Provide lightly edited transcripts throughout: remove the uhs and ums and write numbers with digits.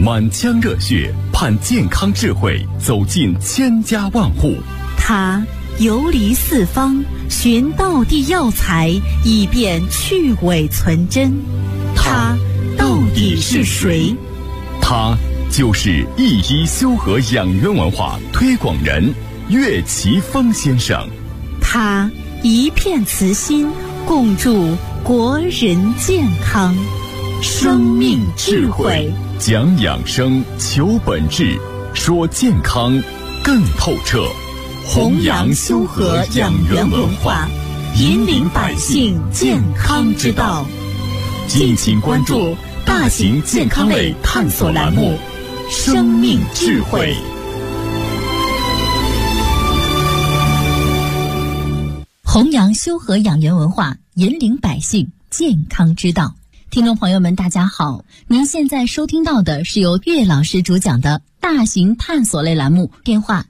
满腔热血盼健康智慧走进千家万户。 他游离四方，寻道地药材，以便去伪存真。他到底是谁？ 他就是一一修和养元文化推广人岳奇峰先生。 他一片慈心，共筑国人健康。生命智慧， 讲养生，求本质，说健康更透彻。 弘扬修和养元文化，引领百姓健康之道。敬请关注大型健康类探索栏目《生命智慧》。 弘扬修和养元文化，引领百姓健康之道。听众朋友们，大家好，您现在收听到的是由岳老师主讲的大型探索类栏目，电话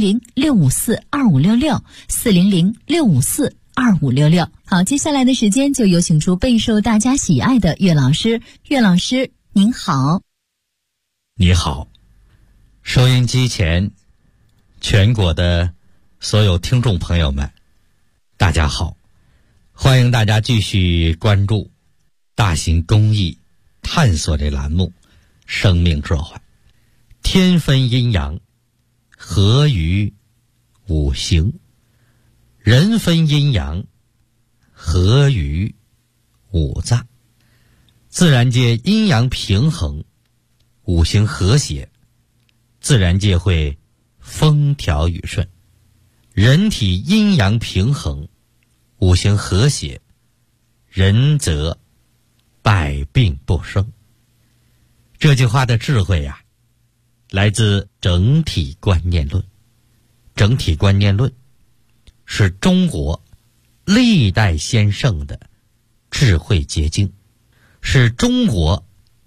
400-654-2566，400-654-2566。好，接下来的时间就有请出备受大家喜爱的岳老师。岳老师您好。 你好，收音机前全国的所有听众朋友们，大家好，欢迎大家继续关注大型公益探索类栏目生命智慧。天分阴阳，合于五行；人分阴阳，合于五脏。自然界阴阳平衡，五行和谐，自然界会风调雨顺。人体阴阳平衡，五行和谐，人则百病不生。这句话的智慧啊，来自整体观念论。整体观念论是中国历代先圣的智慧结晶，是中国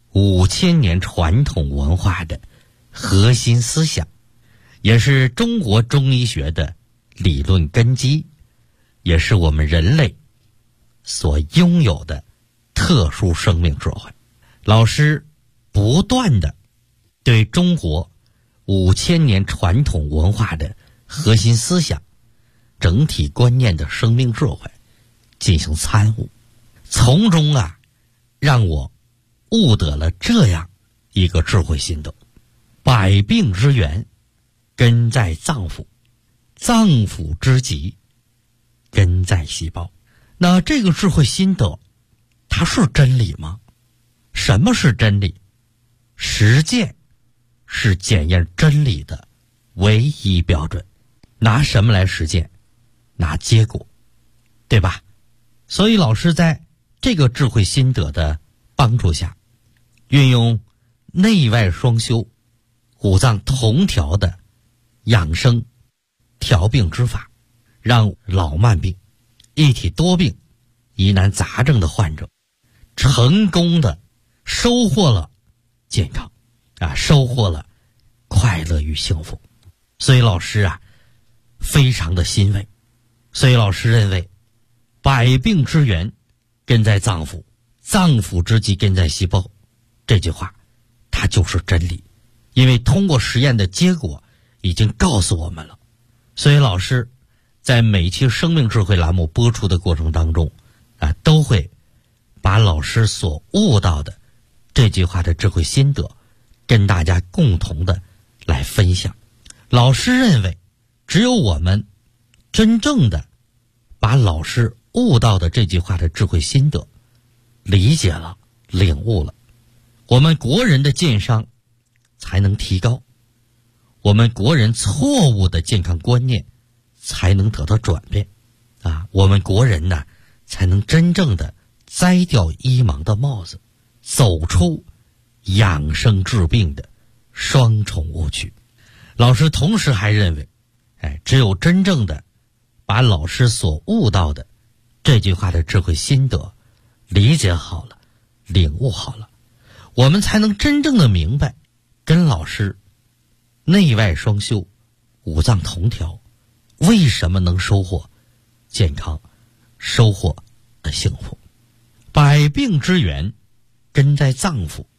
5000年传统文化的核心思想，也是中国中医学的理论根基，也是我们人类所拥有的特殊生命智慧。老师不断的对中国5000年传统文化的核心思想、整体观念的生命智慧进行参悟，从中让我悟得了这样一个智慧心得：百病之源根在脏腑，脏腑之疾根在细胞。那这个智慧心得它是真理吗？什么是真理？实践是检验真理的唯一标准。拿什么来实践？拿结果，对吧？所以老师在这个智慧心得的帮助下，运用内外双修、五脏同调的养生调病之法，让老慢病、一体多病、疑难杂症的患者成功的收获了健康收获了快乐与幸福。所以老师非常的欣慰。所以老师认为，百病之源根在脏腑，脏腑之疾根在细胞，这句话它就是真理，因为通过实验的结果已经告诉我们了。所以老师在每期生命智慧栏目播出的过程当中都会把老师所悟到的这句话的智慧心得跟大家共同的来分享。老师认为，只有我们真正的把老师悟到的这句话的智慧心得理解了、领悟了，我们国人的健商才能提高，我们国人错误的健康观念才能得到转变我们国人呢才能真正的摘掉医盲的帽子，走出养生治病的双重误区。老师同时还认为，只有真正的把老师所悟到的这句话的智慧心得理解好了、领悟好了，我们才能真正的明白，跟老师内外双修、五脏同调，为什么能收获健康、收获幸福。百病之源根在脏腑，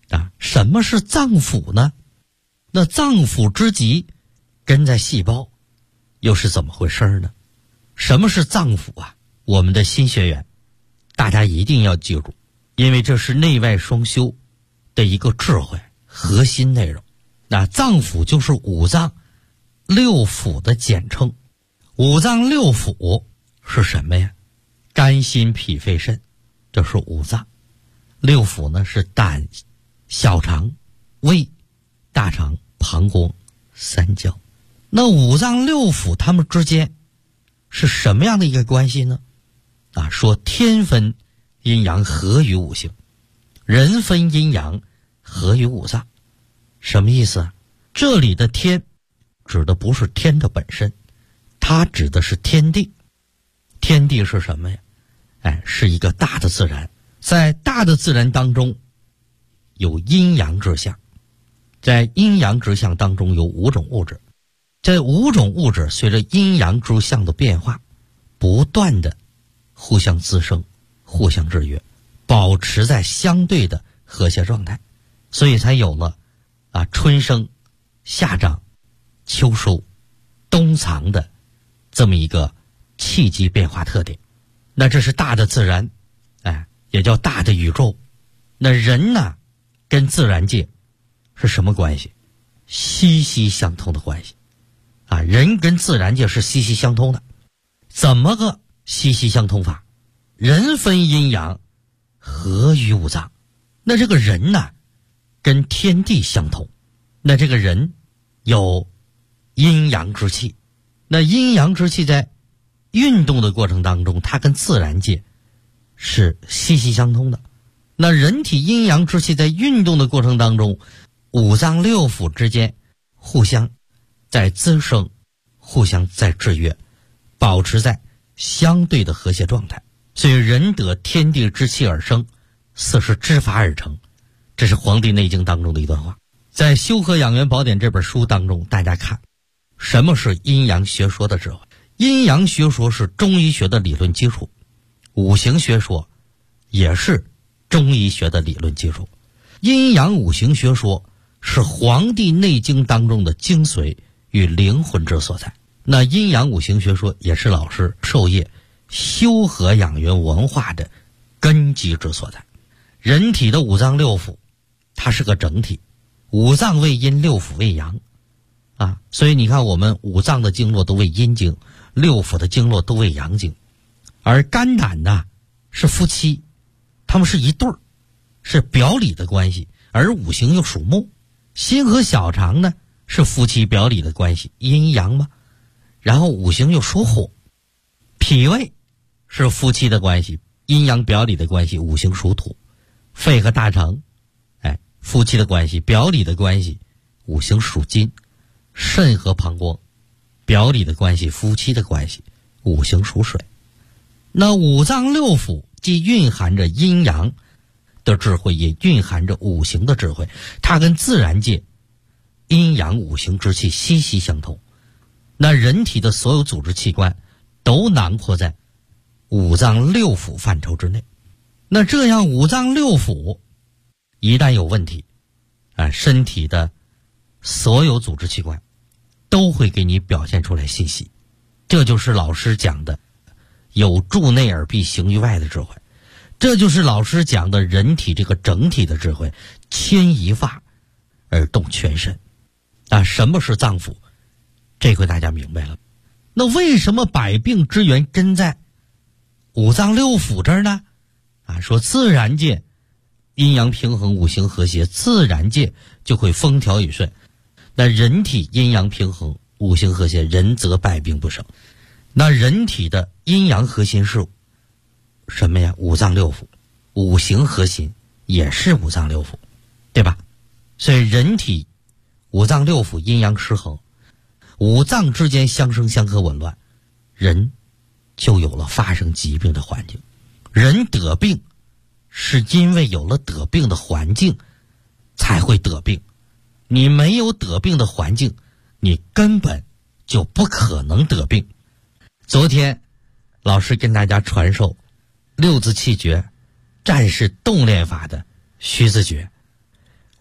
什么是脏腑呢？那脏腑之极根在细胞，又是怎么回事呢？什么是脏腑啊？我们的新学员大家一定要记住，因为这是内外双修的一个智慧核心内容。那脏腑就是五脏六腑的简称。五脏六腑是什么呀？肝心脾肺肾，这是五脏。六腑呢是胆、小肠、胃、大肠、膀胱、三焦。那五脏六腑它们之间是什么样的一个关系呢？说天分阴阳合于五行，人分阴阳合于五脏。什么意思啊？这里的天指的不是天的本身，它指的是天地。天地是什么呀？是一个大的自然。在大的自然当中有阴阳之象，在阴阳之象当中有5种物质，这5种物质随着阴阳之象的变化不断的互相滋生，互相制约，保持在相对的和谐状态，所以才有了春生夏长秋收冬藏的这么一个气机变化特点。那这是大的自然，也叫大的宇宙。那人呢跟自然界是什么关系？息息相通的关系人跟自然界是息息相通的。怎么个息息相通法？人分阴阳合于五脏。那这个人呢跟天地相通，那这个人有阴阳之气，那阴阳之气在运动的过程当中，它跟自然界是息息相通的。那人体阴阳之气在运动的过程当中，五脏六腑之间互相在滋生，互相在制约，保持在相对的和谐状态。所以人得天地之气而生，四是之法而成。这是《黄帝内经》当中的一段话。在《修和养元宝典》这本书当中，大家看什么是阴阳学说的智慧。阴阳学说是中医学的理论基础，五行学说也是中医学的理论基础。阴阳五行学说是《黄帝内经》当中的精髓与灵魂之所在。那阴阳五行学说也是老师授业修和养元文化的根基之所在。人体的五脏六腑它是个整体，五脏为阴，六腑为阳所以你看我们五脏的经络都为阴经，六腑的经络都为阳经。而肝胆呢是夫妻，他们是一对儿，是表里的关系，而五行又属木。心和小肠呢是夫妻表里的关系，阴阳嘛，然后五行又属火。脾胃是夫妻的关系，阴阳表里的关系，五行属土。肺和大肠夫妻的关系，表里的关系，五行属金。肾和膀胱表里的关系，夫妻的关系，五行属水。那五脏六腑既蕴含着阴阳的智慧，也蕴含着五行的智慧，它跟自然界阴阳五行之气息息相通。那人体的所有组织器官都囊括在五脏六腑范畴之内。那这样五脏六腑一旦有问题身体的所有组织器官都会给你表现出来信息。这就是老师讲的有助内而必行于外的智慧，这就是老师讲的人体这个整体的智慧，牵一发而动全身什么是脏腑？这回大家明白了。那为什么百病之源根在五脏六腑这儿呢？说自然界阴阳平衡，五行和谐，自然界就会风调雨顺。那人体阴阳平衡，五行和谐，人则百病不生。那人体的阴阳核心是什么呀？五脏六腑。五行核心也是五脏六腑，对吧？所以人体五脏六腑阴阳失衡，五脏之间相生相克紊乱，人就有了发生疾病的环境。人得病是因为有了得病的环境才会得病，你没有得病的环境，你根本就不可能得病。昨天老师跟大家传授六字气诀战士动练法的虚字诀。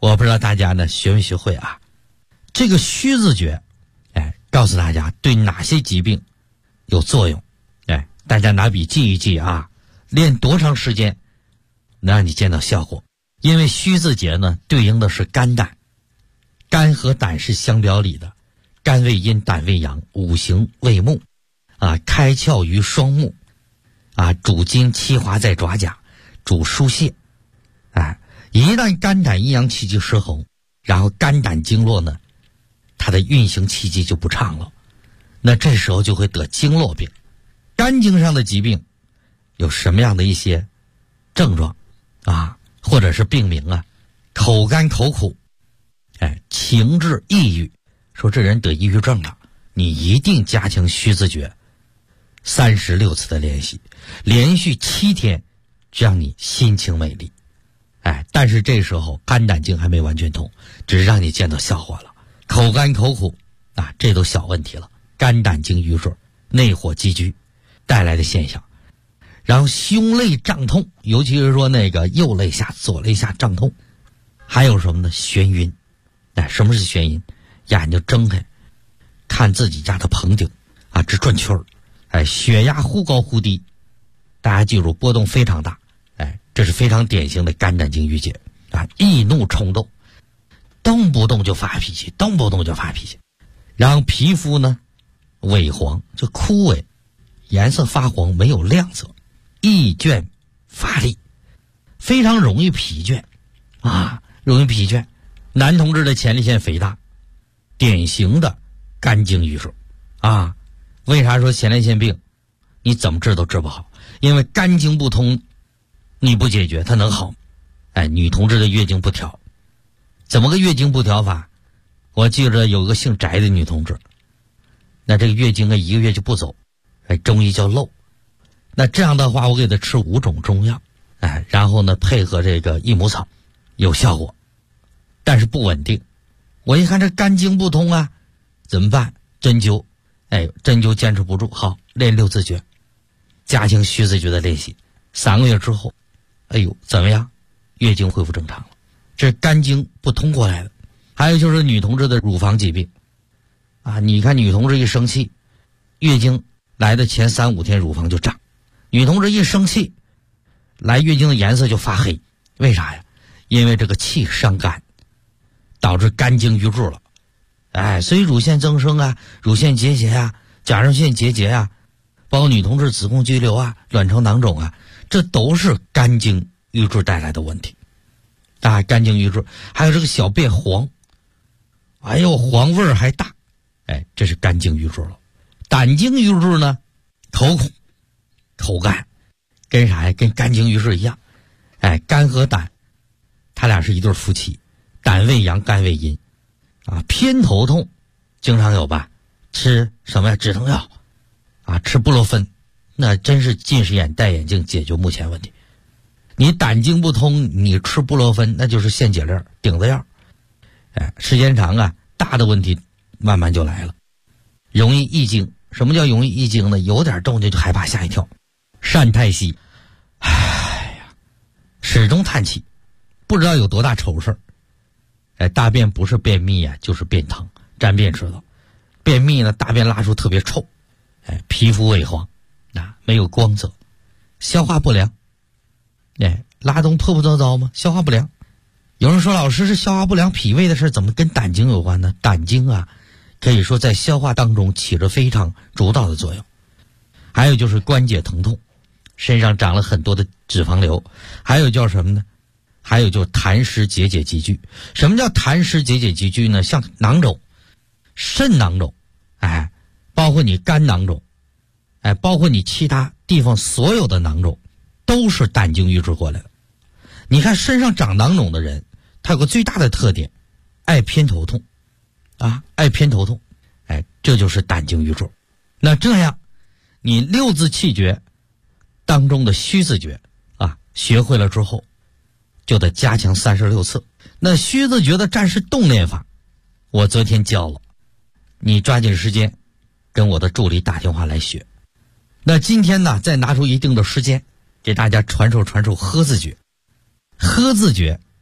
我不知道大家呢学没学会啊？这个虚字诀，告诉大家对哪些疾病有作用。大家拿笔记一记啊，练多长时间能让你见到效果？因为虚字诀呢对应的是肝胆，肝和胆是相表里的，肝为阴，胆为阳，五行为木啊，开窍于双目啊，主筋气华在爪甲，主疏泄。一旦肝胆阴阳气机失衡，然后肝胆经络呢它的运行气机就不畅了，那这时候就会得经络病。肝经上的疾病有什么样的一些症状啊，或者是病名啊？口干口苦，情志抑郁，说这人得抑郁症了，你一定加强虚字诀36次的练习，连续7天，让你心情美丽。但是这时候肝胆经还没完全通，只是让你见到效果了。口干口苦啊，这都小问题了，肝胆经淤滞，内火积聚带来的现象。然后胸肋胀痛，尤其是说那个右肋下左肋下胀痛。还有什么呢？眩晕。什么是眩晕？眼睛睁开看自己家的棚顶啊，直转圈儿。血压忽高忽低，大家记住波动非常大。这是非常典型的肝胆经郁结啊，易怒冲动，动不动就发脾气，动不动就发脾气。然后皮肤呢萎黄，就枯萎，颜色发黄，没有亮色，易倦乏力，非常容易疲倦啊，容易疲倦。男同志的前列腺肥大，典型的肝经郁滞啊。为啥说前列腺病你怎么治都治不好？因为肝经不通，你不解决它能好？女同志的月经不调，怎么个月经不调法？我记着有个姓翟的女同志，那这个月经1个月就不走，中医叫漏。那这样的话，我给她吃5种中药，然后呢配合这个益母草，有效果，但是不稳定。我一看这肝经不通啊，怎么办？针灸，针灸坚持不住，好，练6字诀，加强虚字诀的练习，3个月之后，怎么样？月经恢复正常了，这是肝经不通过来的。还有就是女同志的乳房疾病啊，你看女同志一生气，月经来的前3-5天乳房就胀，女同志一生气，来月经的颜色就发黑，为啥呀？因为这个气伤肝，导致肝经淤滞了。所以乳腺增生啊，乳腺结节啊，甲状腺结节啊，包括女同志子宫肌瘤啊，卵巢囊肿啊，这都是肝经淤滞带来的问题啊。肝经淤滞，还有这个小便黄，黄味儿还大，这是肝经淤滞了。胆经淤滞呢，头苦口干，跟啥呀？跟肝经淤滞一样。肝和胆他俩是一对夫妻，胆为阳，肝为阴啊。偏头痛经常有吧？吃什么呀？止疼药啊，吃布洛芬，那真是近视眼戴眼镜解决目前问题。你胆经不通，你吃布洛芬那就是限解令顶子药，时间长啊，大的问题慢慢就来了。容易易惊，什么叫容易易惊呢？有点动静就害怕吓一跳，善太息，始终叹气，不知道有多大愁事儿。大便不是便秘啊，就是便溏，沾便知道。便秘呢，大便拉出特别臭，皮肤萎黄，没有光泽，消化不良，拉东破破糟糟吗？消化不良。有人说老师是消化不良脾胃的事，怎么跟胆经有关呢？胆经啊，可以说在消化当中起着非常主导的作用。还有就是关节疼痛，身上长了很多的脂肪瘤，还有叫什么呢？还有就是痰湿结节积聚。什么叫痰湿结节积聚呢？像囊肿、肾囊肿，包括你肝囊肿，包括你其他地方所有的囊肿，都是胆经淤滞过来的。你看身上长囊肿的人，他有个最大的特点，爱偏头痛爱偏头痛，这就是胆经淤滞。那这样你6字气诀当中的虚字诀学会了之后，就得加强36次。那虚字诀的战士动练法我昨天教了，你抓紧时间跟我的助理打电话来学。那今天呢，再拿出一定的时间给大家传授呵字诀。呵字诀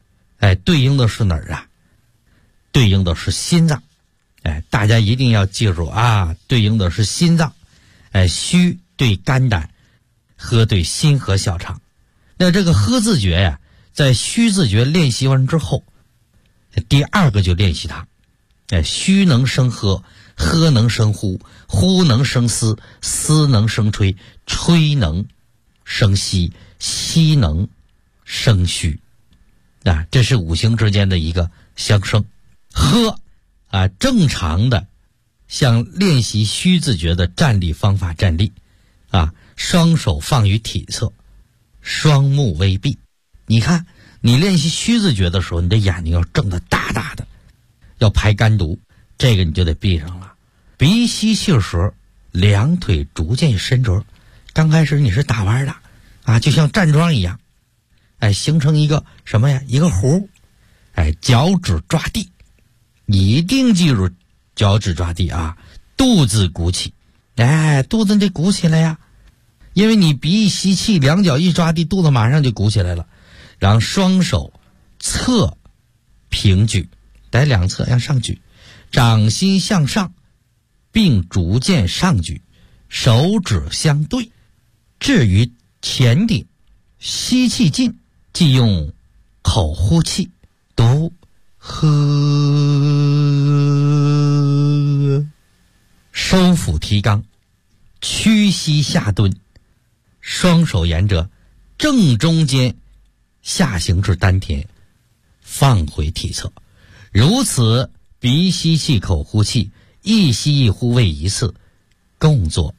对应的是哪儿啊？对应的是心脏。大家一定要记住啊，对应的是心脏。虚对肝胆，喝对心和小肠。那这个喝字诀呀，在虚字诀练习完之后，第二个就练习它。虚能生喝，喝能生呼，呼能生思，思能生吹，吹能生息，息能生虚。这是五行之间的一个相生。喝正常的像练习虚字诀的站立方法站立双手放于体侧，双目微闭。你看你练习虚字诀的时候，你的眼睛要睁得大大的，要排肝毒，这个你就得闭上了。鼻吸气时两腿逐渐伸直，刚开始你是打弯的就像站桩一样，形成一个什么呀？一个弧。脚趾抓地，一定记住脚趾抓地肚子鼓起，肚子得鼓起来呀，因为你鼻一吸气，两脚一抓地，肚子马上就鼓起来了。然后双手侧平举，在两侧向上举，掌心向上，并逐渐上举，手指相对。至于前顶，吸气进，即用口呼气，读呵，收腹提肛，屈膝下蹲，双手沿着正中间下行至丹田，放回体侧。如此鼻吸气口呼气，一吸一呼为一次，共做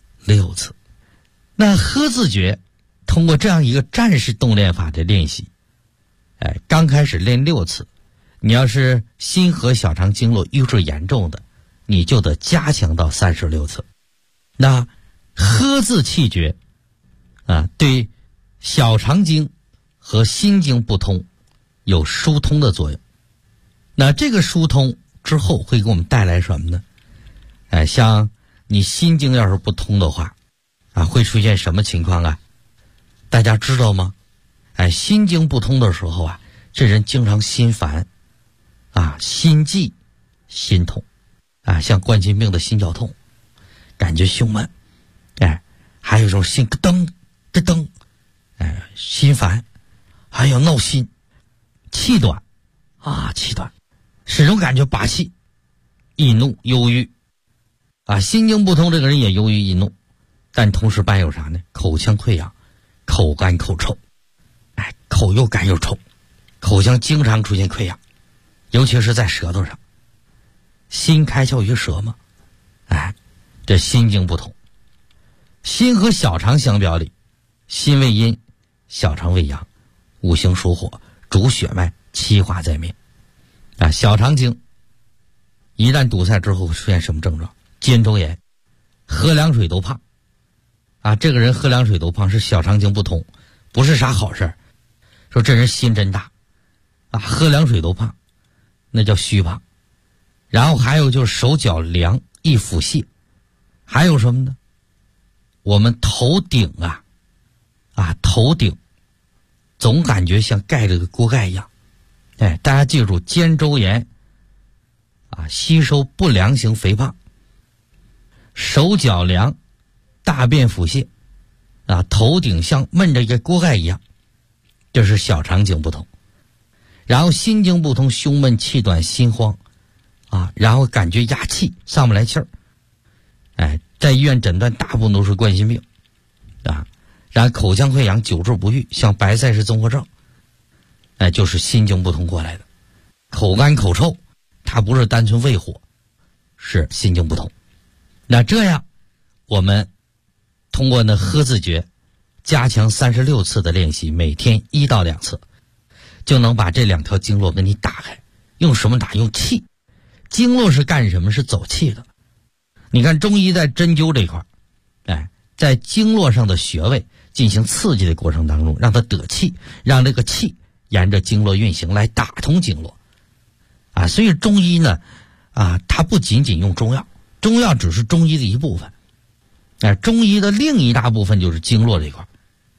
6次。那喝字诀通过这样一个战士动练法的练习，刚开始练6次，你要是心和小肠经络瘀滞严重的，你就得加强到36次。那喝字气诀对小肠经和心经不通有疏通的作用。那这个疏通之后会给我们带来什么呢？像你心经要是不通的话会出现什么情况大家知道吗？心经不通的时候这人经常心烦心悸、心痛像冠心病的心绞痛，感觉胸闷，还有一种心咯噔咯噔，心烦，还有闹心，气短气短，始终感觉拔气，易怒、忧郁心经不通，这个人也忧郁易怒，但同时伴有啥呢？口腔溃疡，口干口臭，口又干又臭，口腔经常出现溃疡，尤其是在舌头上。心开窍于舌嘛，这心经不通。心和小肠相表里，心为阴，小肠为阳，五行属火，主血脉，气化在面。小肠经一旦堵塞之后会出现什么症状？肩周炎，喝凉水都胖这个人喝凉水都胖是小肠经不通，不是啥好事。说这人心真大喝凉水都胖，那叫虚胖。然后还有就是手脚凉，易腹泻。还有什么呢？我们头顶头顶总感觉像盖着个锅盖一样。大家记住，肩周炎吸收不良型肥胖，手脚凉，大便腹泻头顶像闷着一个锅盖一样，这是小肠经不通。然后心经不通，胸闷气短心慌然后感觉压气上不来气儿，在医院诊断大部分都是冠心病然后口腔溃疡久治不愈，像白塞氏综合症就是心经不通过来的。口干口臭，它不是单纯胃火，是心经不通。那这样我们通过喝字诀加强36次的练习，每天1到2次，就能把这2条经络给你打开。用什么打？用气。经络是干什么？是走气的。你看中医在针灸这块在经络上的穴位进行刺激的过程当中，让它得气，让这个气沿着经络运行来打通经络所以中医呢它不仅仅用中药，中药只是中医的一部分中医的另一大部分就是经络这块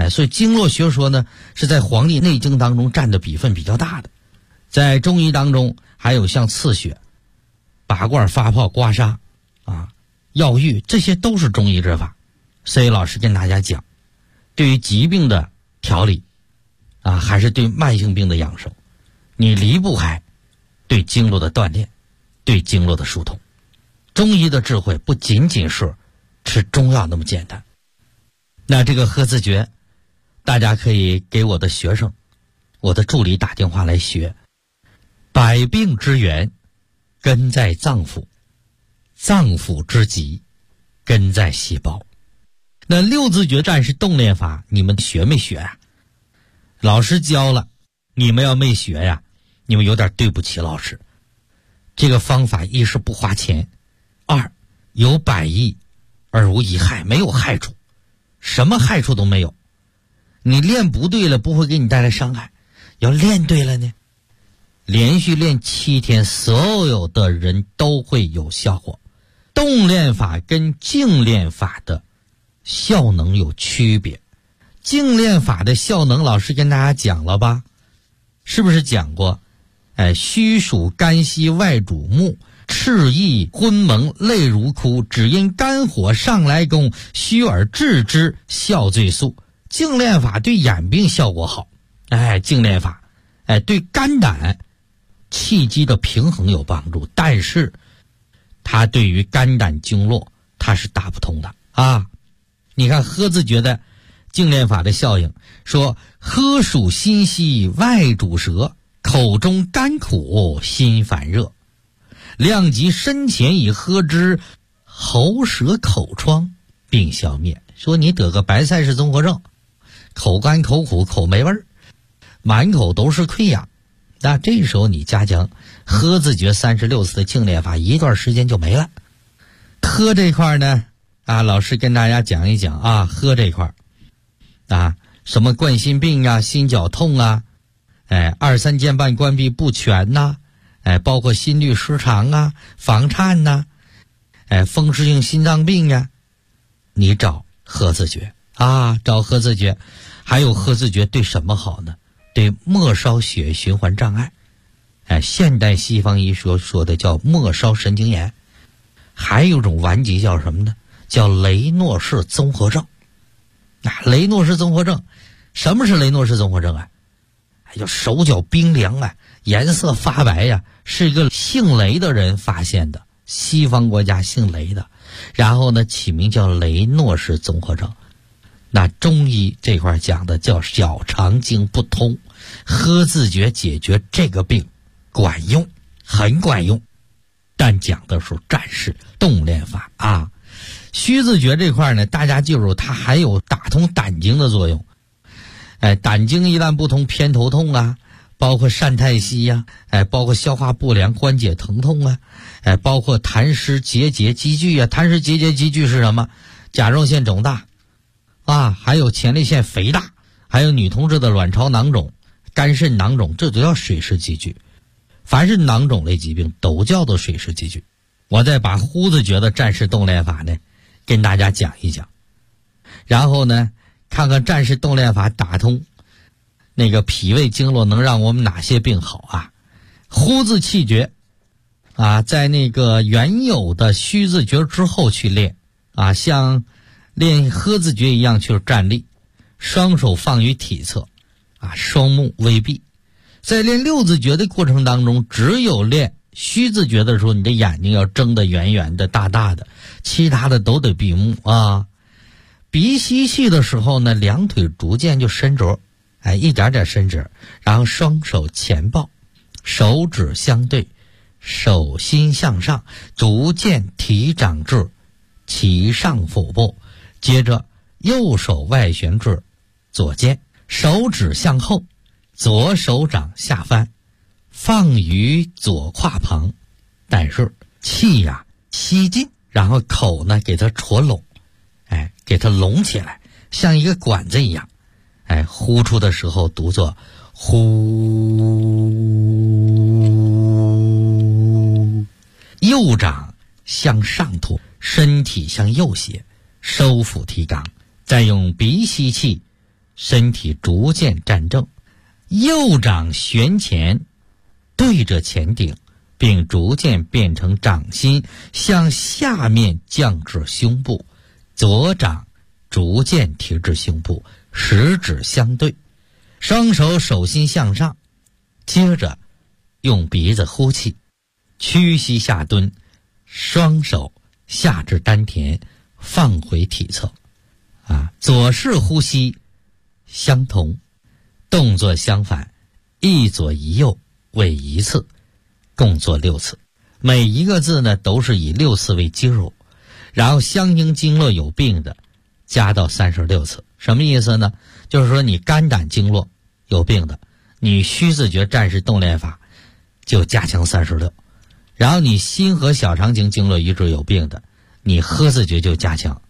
所以经络学说呢是在《黄帝内经》当中占的比分比较大的。在中医当中还有像刺血、拔罐、发泡、刮痧药浴，这些都是中医之法。所以老师跟大家讲，对于疾病的调理还是对慢性病的养生，你离不开对经络的锻炼，对经络的疏通。中医的智慧不仅仅是吃中药那么简单。那这个喝字诀，大家可以给我的学生、我的助理打电话来学。百病之源根在脏腑，脏腑之疾根在细胞。那六字诀战士动练法你们学没学呀？老师教了，你们要没学呀，你们有点对不起老师。这个方法一是不花钱，二有百益而无一害，没有害处，什么害处都没有。你练不对了不会给你带来伤害，要练对了呢，连续练7天，所有的人都会有效果。动练法跟静练法的效能有区别。静练法的效能老师跟大家讲了吧，是不是讲过？虚属肝息，外主目，赤意昏蒙，泪如哭，只因肝火上来攻，虚而治之，效最速。静练法对眼病效果好，静练法对肝胆气机的平衡有帮助，但是它对于肝胆经络它是打不通的你看喝字诀的静练法的效应，说喝属心息，外主舌，口中甘苦，心烦热，量及身前以喝之，喉舌口疮并消灭。说你得个白菜氏综合症，口干口苦口没味儿，满口都是溃疡，那这时候你加强喝字诀36次的静练法，一段时间就没了。喝这块呢老师跟大家讲一讲喝这块什么冠心病心绞痛2、3间半关闭不全包括心律失常房颤风湿性心脏病你找喝字诀找喝字诀。还有喝字诀对什么好呢？对末梢血液循环障碍，现代西方医学说的叫末梢神经炎。还有一种顽疾叫什么呢？叫雷诺氏综合症。雷诺氏综合症，什么是雷诺氏综合症就手脚冰凉颜色发白是一个姓雷的人发现的，西方国家姓雷的，然后呢起名叫雷诺氏综合症。那中医这块讲的叫小肠经不通，喝字诀解决这个病管用，很管用，但讲的是战士动练法虚字诀这块呢，大家记住它还有打通胆经的作用。胆经一旦不通，偏头痛包括疝太息包括消化不良、关节疼痛包括痰湿结节积聚痰湿结节积聚是什么？甲状腺肿大还有前列腺肥大，还有女同志的卵巢囊肿、肝肾囊肿，这都叫水湿积聚。凡是囊肿类疾病都叫做水湿积聚。我再把呼字诀的战士动练法呢跟大家讲一讲，然后呢看看战士动练法打通那个脾胃经络能让我们哪些病好呼字气诀在那个原有的虚字诀之后去练像练喝字诀一样去站立，双手放于体侧双目微闭。在练六字诀的过程当中，只有练虚字诀的时候你的眼睛要睁得圆圆的大大的，其他的都得闭目鼻吸气的时候呢，两腿逐渐就伸直一点点伸直，然后双手前抱，手指相对，手心向上，逐渐提掌至其上腹部，接着右手外旋至左肩，手指向后，左手掌下翻，放于左胯旁，但是气吸进，然后口呢给它戳拢，给它拢起来，像一个管子一样，呼出的时候读作呼。右掌向上托，身体向右斜，收腹提肛，再用鼻吸气， 身体逐渐站正，右掌旋前对着前顶，并逐渐变成掌心向下面降至胸部，左掌逐渐提至胸部，食指相对，双手手心向上，接着用鼻子呼气，屈膝下蹲，双手下至丹田，放回体侧。左式呼吸相同，动作相反，一左一右为一次，共做6次。每一个字呢都是以6次为基数，然后相应经络有病的加到36次。什么意思呢？就是说你肝胆经络有病的，你虚字诀战士动练法就加强36，然后你心和小肠经经络一致有病的，你喝字诀就加强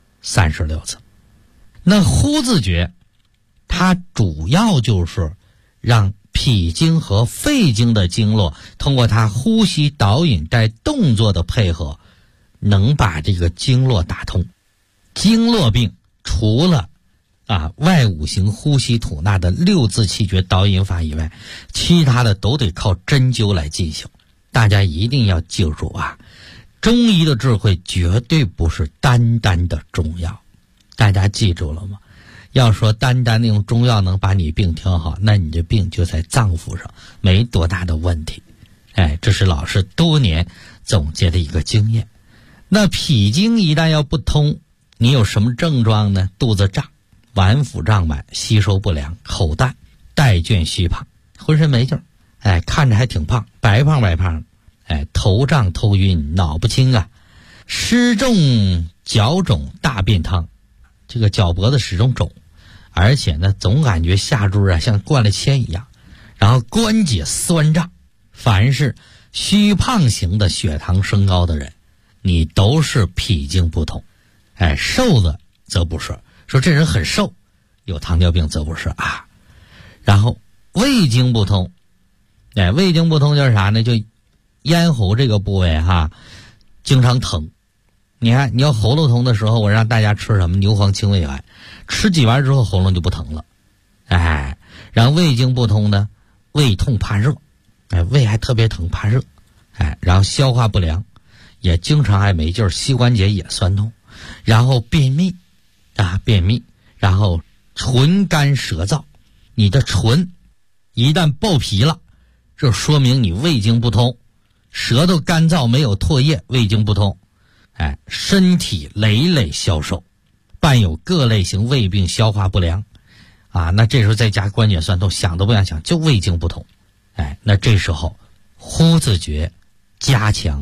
36次。那呼字诀它主要就是让脾经和肺经的经络通过它呼吸导引带动作的配合，能把这个经络打通。经络病除了外五行呼吸吐纳的6字气诀导引法以外，其他的都得靠针灸来进行。大家一定要记住中医的智慧绝对不是单单的中药，大家记住了吗？要说单单用中药能把你病调好，那你这病就在脏腑上，没多大的问题。这是老师多年总结的一个经验。那脾经一旦要不通，你有什么症状呢？肚子胀，脘腹胀满，吸收不良，口淡，带倦虚胖，浑身没劲儿，看着还挺胖，白胖白胖，头胀头晕，脑不清湿重脚肿大便汤，这个脚脖子始终肿，而且呢总感觉下肢像灌了铅一样，然后关节酸胀。凡是虚胖型的血糖升高的人，你都是脾经不通。瘦子则不是，说这人很瘦，有糖尿病则不是然后胃经不通，胃经不通就是啥呢？就咽喉这个部位经常疼。你看你要喉咙疼的时候，我让大家吃什么牛黄清胃丸，吃几丸之后喉咙就不疼了。然后胃经不通呢，胃痛怕热，胃还特别疼怕热，然后消化不良，也经常还没劲儿，膝关节也酸痛，然后便秘然后唇干舌燥，你的唇一旦爆皮了，这说明你胃经不通，舌头干燥没有唾液，胃经不通。身体累累消瘦，伴有各类型胃病，消化不良那这时候再加关节酸痛，想都不想想，就胃经不通。那这时候呼字诀加强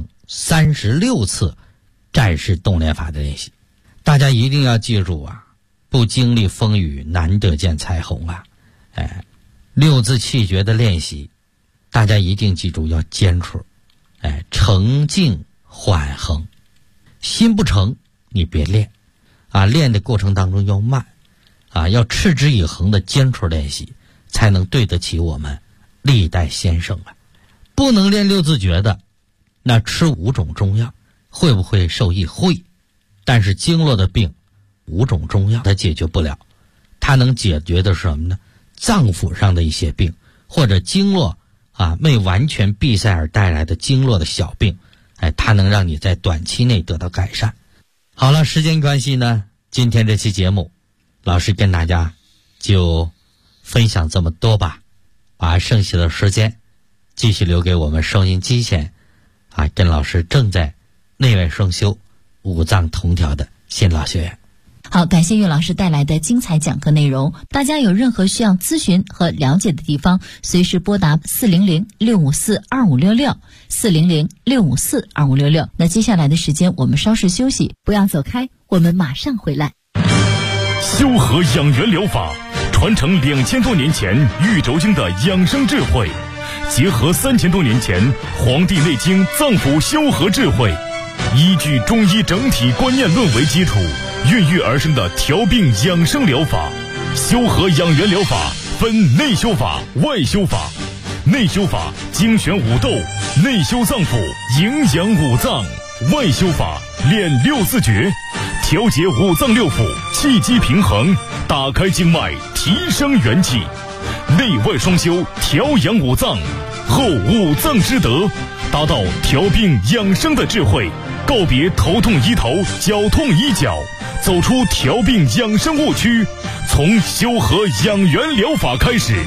36次战士动练法的练习。大家一定要记住不经历风雨难得见彩虹6字气诀的练习大家一定记住要坚持，诚静缓恒，心不诚你别练练的过程当中要慢要持之以恒的坚持练习，才能对得起我们历代先生不能练6字诀的，那吃5种中药会不会受益？会，但是经络的病5种中药它解决不了，它能解决的是什么呢？脏腑上的一些病，或者经络未完全闭塞而带来的经络的小病，它能让你在短期内得到改善。好了，时间关系呢，今天这期节目老师跟大家就分享这么多吧，把剩下的时间继续留给我们收音机前跟老师正在内外双修五脏同调的新老学员。 好，感谢岳老师带来的精彩讲课内容。大家有任何需要咨询和了解的地方，随时拨打400-654-2566 400-654-2566。那接下来的时间我们稍事休息，不要走开，我们马上回来。 修和养元疗法传承2000多年前玉轴经的养生智慧，结合3000多年前《黄帝内经》脏腑修和智慧，依据中医整体观念论为基础，孕育而生的调病养生疗法。修和养元疗法分内修法、外修法。内修法精选五斗，内修脏腑，营养五脏；外修法练6字诀， 调节五脏六腑，气机平衡，打开经脉，提升元气，内外双修，调养五脏，后五脏之德，达到调病养生的智慧，告别头痛医头，脚痛医脚，走出调病养生误区，从修和养元疗法开始。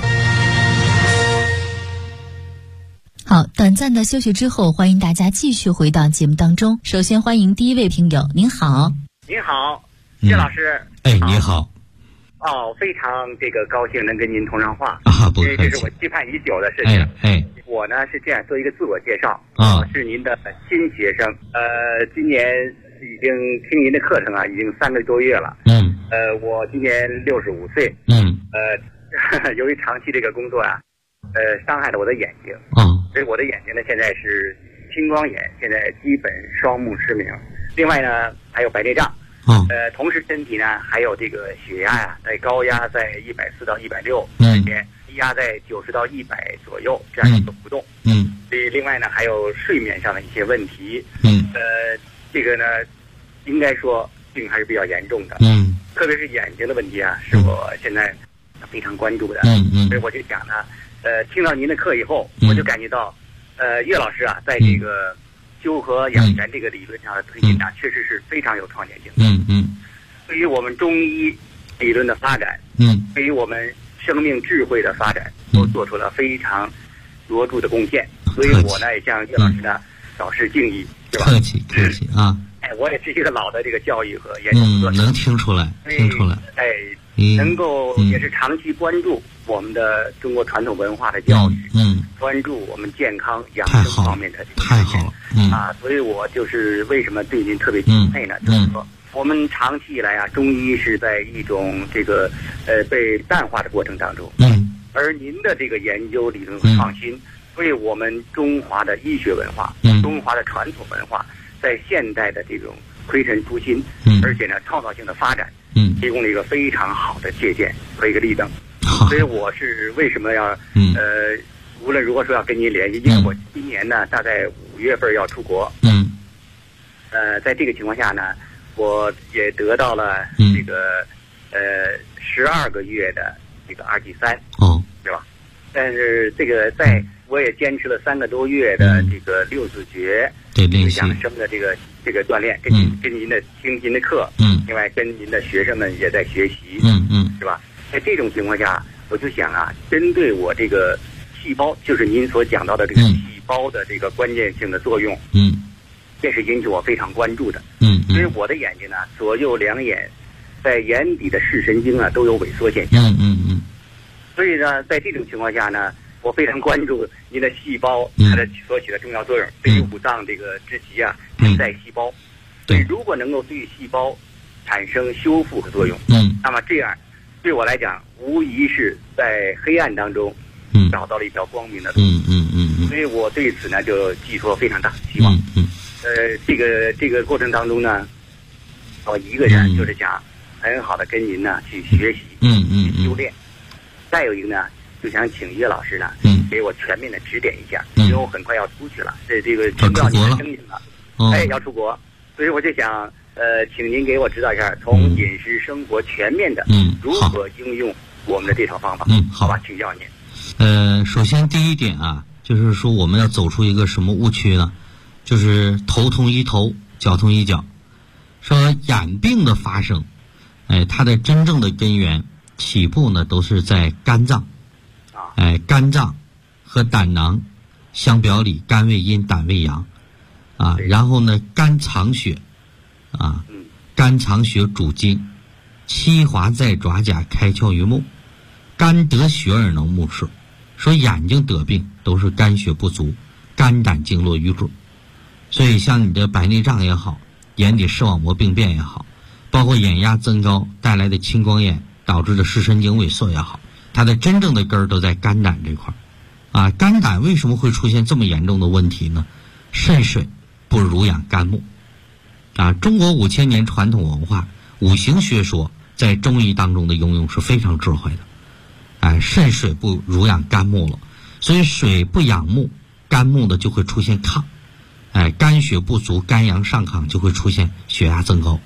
好，短暂的休息之后，欢迎大家继续回到节目当中。首先欢迎第一位朋友，您好。 您好，叶老师。 你好。 非常高兴能跟您通上话不客气， 这是我期盼已久的事情。我呢是这样做一个自我介绍我是您的新学生，今年已经听您的课程已经3个多月了。我今年65岁。由于长期这个工作伤害了我的眼睛。所以我的眼睛呢现在是青光眼，现在基本双目失明。另外呢还有白内障。同时身体呢还有这个血压在高压在140到160之间，低压在90到100左右这样一个浮动。所以另外呢还有睡眠上的一些问题。这个呢应该说病还是比较严重的。特别是眼睛的问题是我现在非常关注的。所以我就想呢听到您的课以后，我就感觉到岳老师在这个修和养元这个理论上的推进确实是非常有创建性的。对于我们中医理论的发展，对于我们生命智慧的发展，都做出了非常卓著的贡献。所以我呢也向岳老师呢表示敬意，是吧？ 客气啊！ 我也是一个老的这个教育和研究工作者， 能听出来。 能够也是长期关注我们的中国传统文化的教育，关注我们健康养生方面的太好了。 所以我就是为什么对您特别敬佩呢？就是说我们长期以来中医是在一种被淡化的过程当中。而您的这个研究理论和创新，为我们中华的医学文化，中华的传统文化在现代的这种推陈出新，而且呢创造性的发展，提供了一个非常好的借鉴和一个例证。所以我是为什么要无论如何说要跟您联系，因为我今年呢大概5月份要出国。在这个情况下呢，我也得到了这个12个月的这个2G3，对吧？但是这个我也坚持了3个多月的这个6字诀养生的这个锻炼，跟您的听您的课，另外跟您的学生们也在学习，是吧？在这种情况下，我就想针对我这个细胞，就是您所讲到的这个细胞的这个关键性的作用，这是引起我非常关注的。因为我的眼睛呢，左右两眼在眼底的视神经都有萎缩现象。所以呢，在这种情况下呢，我非常关注您的细胞它的所起的重要作用，对于五脏这个之极存在细胞。对，如果能够对细胞产生修复和作用，那么这样对我来讲，无疑是在黑暗当中找到了一条光明的路。所以我对此呢就寄托非常大的希望。这个过程当中呢，我一个人就是想很好的跟您呢去学习，去修炼。再有一个呢，就想请岳老师呢给我全面的指点一下，因为我很快要出去了，这个听到您的声音了，要出国，所以我就想请您给我指导一下，从饮食生活全面的如何应用我们的这套方法。好吧，请教您。 首先第一点就是说我们要走出一个什么误区呢？就是头痛医头，脚痛医脚。说眼病的发生，它的真正的根源起步呢都是在肝脏。肝脏和胆囊相表里，肝为阴，胆为阳。然后呢，肝藏血。肝藏血主筋，七华在爪甲，开窍于目。肝得血而能目视。说眼睛得病都是肝血不足，肝胆经络瘀滞。所以像你的白内障也好，眼底视网膜病变也好，包括眼压增高带来的青光眼导致的视神经萎缩也好，它的真正的根儿都在肝胆这块肝胆为什么会出现这么严重的问题呢？肾水不濡养肝木。中国5000年传统文化五行学说在中医当中的应用是非常智慧的。肾水不濡养肝木了，所以水不养木，肝木呢就会出现亢。肝血不足，肝阳上亢，就会出现血压增高。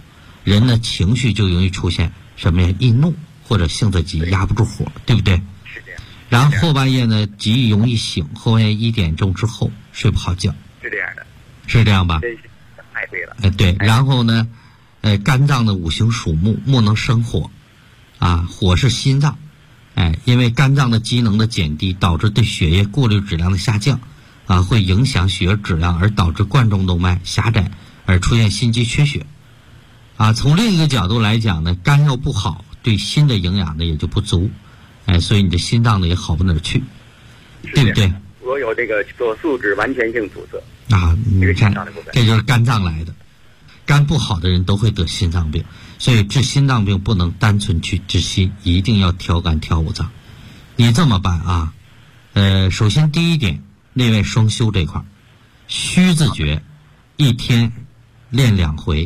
人的情绪就容易出现什么呀？易怒或者性子急，压不住火，对不对？ 是这样。 然后后半夜呢，极容易醒，后半夜1点钟之后睡不好觉。 是这样的。 是这样吧？ 太对了。 对。然后呢，肝脏的五行属木，木能生火，啊，火是心脏，因为肝脏的机能的减低，导致对血液过滤质量的下降，啊，会影响血液质量，而导致冠状动脉狭窄，而出现心肌缺血。啊，从另一个角度来讲呢，肝要不好，对心的营养呢也就不足，所以你的心脏呢也好不哪儿去，对不对？ 我有这个左素质完全性阻塞。 啊，你看，这就是肝脏来的。肝不好的人都会得心脏病，所以治心脏病不能单纯去治心，一定要调肝调五脏。你这么办啊？首先第一点，内外双修这块，虚字诀1天练2回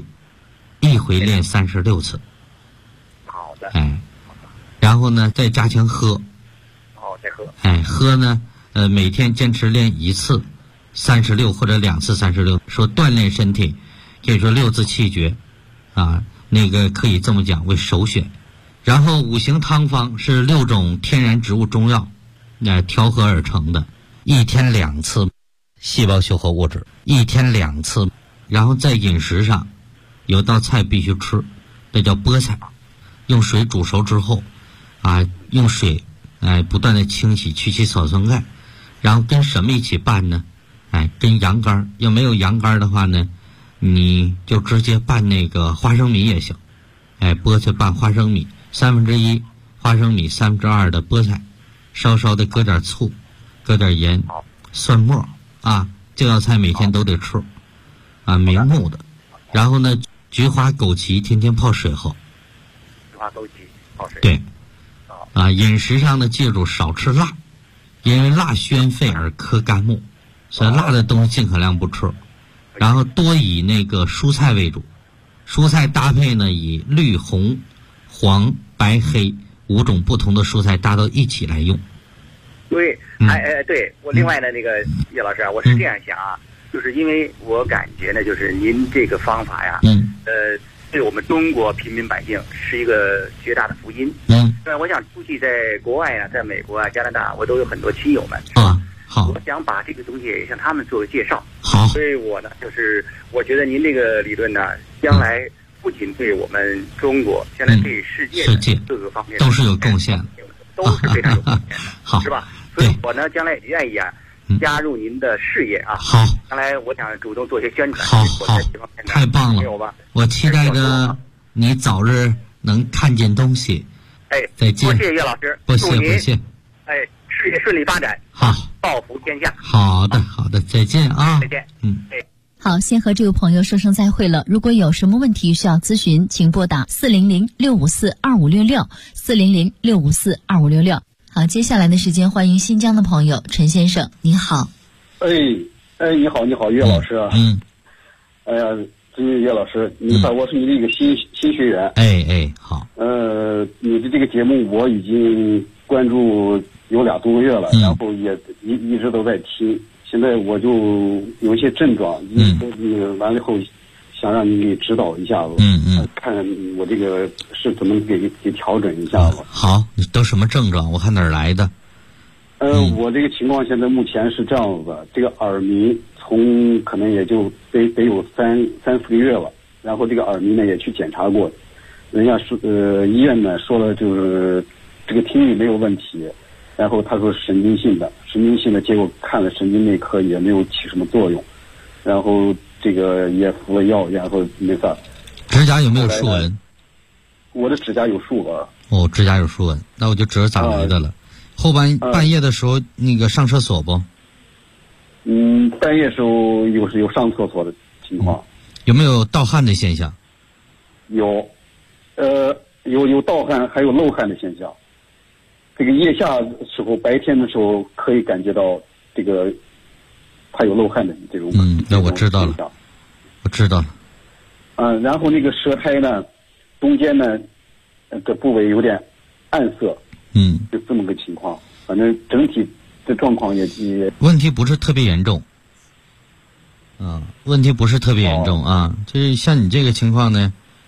，1回练36次。 好的。 然后呢，再加强喝。 再喝。 喝呢，每天坚持练1次36或者2次36，说锻炼身体，可以说6字气诀，啊，那个可以这么讲为首选。然后5行汤方是6种天然植物中药，调和而成的，1天2次细胞修合物质，1天2次。然后在饮食上，有道菜必须吃，那叫菠菜，用水煮熟之后，啊，用水不断的清洗去其草酸钙，然后跟什么一起拌呢？跟羊肝，要没有羊肝的话呢，你就直接拌那个花生米也行。菠菜拌花生米，1/3花生米2/3的菠菜，稍稍的搁点醋，搁点盐，蒜末啊，这道菜每天都得吃，啊，明目的。然后呢，菊花枸杞天天泡水喝。 菊花枸杞泡水。 对。啊，饮食上呢，记住少吃辣，因为辣宣肺而克肝木。所以辣的东西尽可量不吃，然后多以那个蔬菜为主，蔬菜搭配呢以绿、红、黄、白、黑5种不同的蔬菜搭到一起来用。 对，对，我另外的那个叶老师啊，我是这样想啊，就是因为我感觉呢，就是您这个方法呀，对我们中国平民百姓是一个绝大的福音。我想出去在国外啊，在美国啊、加拿大，我都有很多亲友们。 好， 我想把这个东西向他们做个介绍。 好， 所以我呢，就是我觉得您这个理论呢，将来不仅对我们中国，将来对世界各个方面都是有贡献的， 都是非常有贡献的， 好， 是吧？所以我呢，将来也愿意啊，加入您的事业啊。 好， 将来我想主动做些宣传。 好，太棒了！我期待着你早日能看见东西。再见。 多谢岳老师， 不谢。 事业顺利发展， 好， 报福天下。 好的，再见啊！ 再见。 好，先和这位朋友说声再会了。如果有什么问题需要咨询，请拨打400-654-2566，400-654-2566。好，接下来的时间，欢迎新疆的朋友陈先生，您好。 你好，岳老师。哎呀，岳老师，你好，我是你的一个新学员。 好。 你的这个节目我已经关注有2多个月了，然后也一直都在听。现在我就有一些症状，完了以后想让你给指导一下子，看我这个是怎么给调整一下子。 好，你都什么症状？我看哪儿来的？ 我这个情况现在目前是这样子的，这个耳鸣从可能也就得有3-4个月了，然后这个耳鸣呢也去检查过，人家说医院呢说了就是这个听力没有问题，然后他说神经性的，结果看了神经内科也没有起什么作用，然后这个也服了药，然后没事。 指甲有没有竖纹？ 我的指甲有竖纹。 指甲有竖纹，那我就知道咋来的了。后半夜的时候那个上厕所不？ 半夜时候有上厕所的情况。 有没有盗汗的现象？ 有，有盗汗，还有漏汗的现象。这个腋下时候，白天的时候可以感觉到这个它有漏汗的这种。 那我知道了。 然后那个舌苔呢，中间呢，这部位有点暗色。就这么个情况。反正整体的状况也问题不是特别严重。问题不是特别严重啊，就是像你这个情况呢，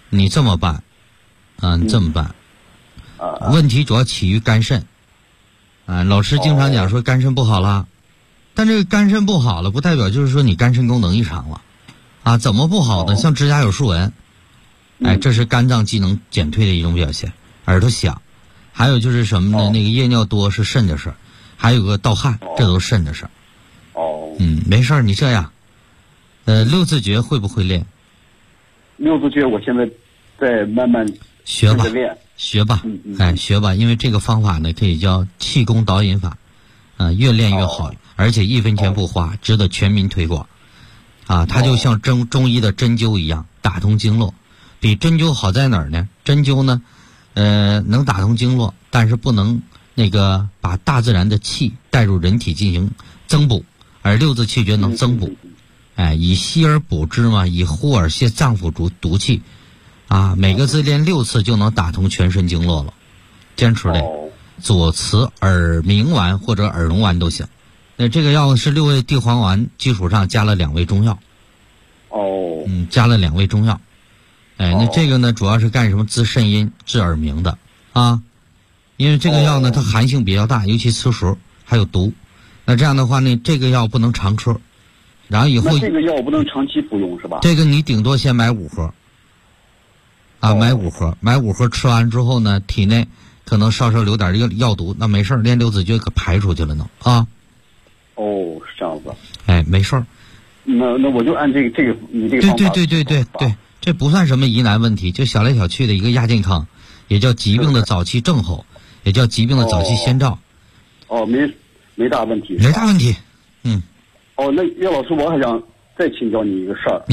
你这么办，你这么办，问题主要起于肝肾，老师经常讲说肝肾不好了，但这个肝肾不好了，不代表就是说你肝肾功能异常了，怎么不好呢？像指甲有竖纹，这是肝脏机能减退的一种表现，耳朵响，还有就是什么呢？那个夜尿多是肾的事儿，还有个盗汗，这都是肾的事儿。没事儿，你这样，六字诀会不会练？ 六字诀我现在在慢慢学吧， 学吧， 学吧，因为这个方法呢可以叫气功导引法，越练越好，而且1分钱不花，值得全民推广。它就像中医的针灸一样，打通经络。比针灸好在哪儿呢？针灸呢，能打通经络，但是不能那个把大自然的气带入人体进行增补，而六字气诀能增补。以息而补之嘛，以呼而泻脏腑毒气，每个字练6次就能打通全身经络了。坚持练，左慈耳鸣丸或者耳聋丸都行。这个药是6味地黄丸基础上加了2味中药。加了2味中药。那这个呢，主要是干什么？滋肾阴、治耳鸣的因为这个药呢，它寒性比较大，尤其吃熟，还有毒。那这样的话呢，这个药不能常吃。然后以后这个药不能长期服用是吧？ 这个你顶多先买5盒，买5盒吃完之后呢，体内可能稍留点药毒，那没事儿，练6字诀可排出去了呢是这样子。 没事儿。 那我就按这个你这个方法。 对，这不算什么疑难问题，就小来小去的一个亚健康，也叫疾病的早期症候，也叫疾病的早期先兆。 没大问题。 没大问题。 那岳老师，我还想再请教你一个事儿。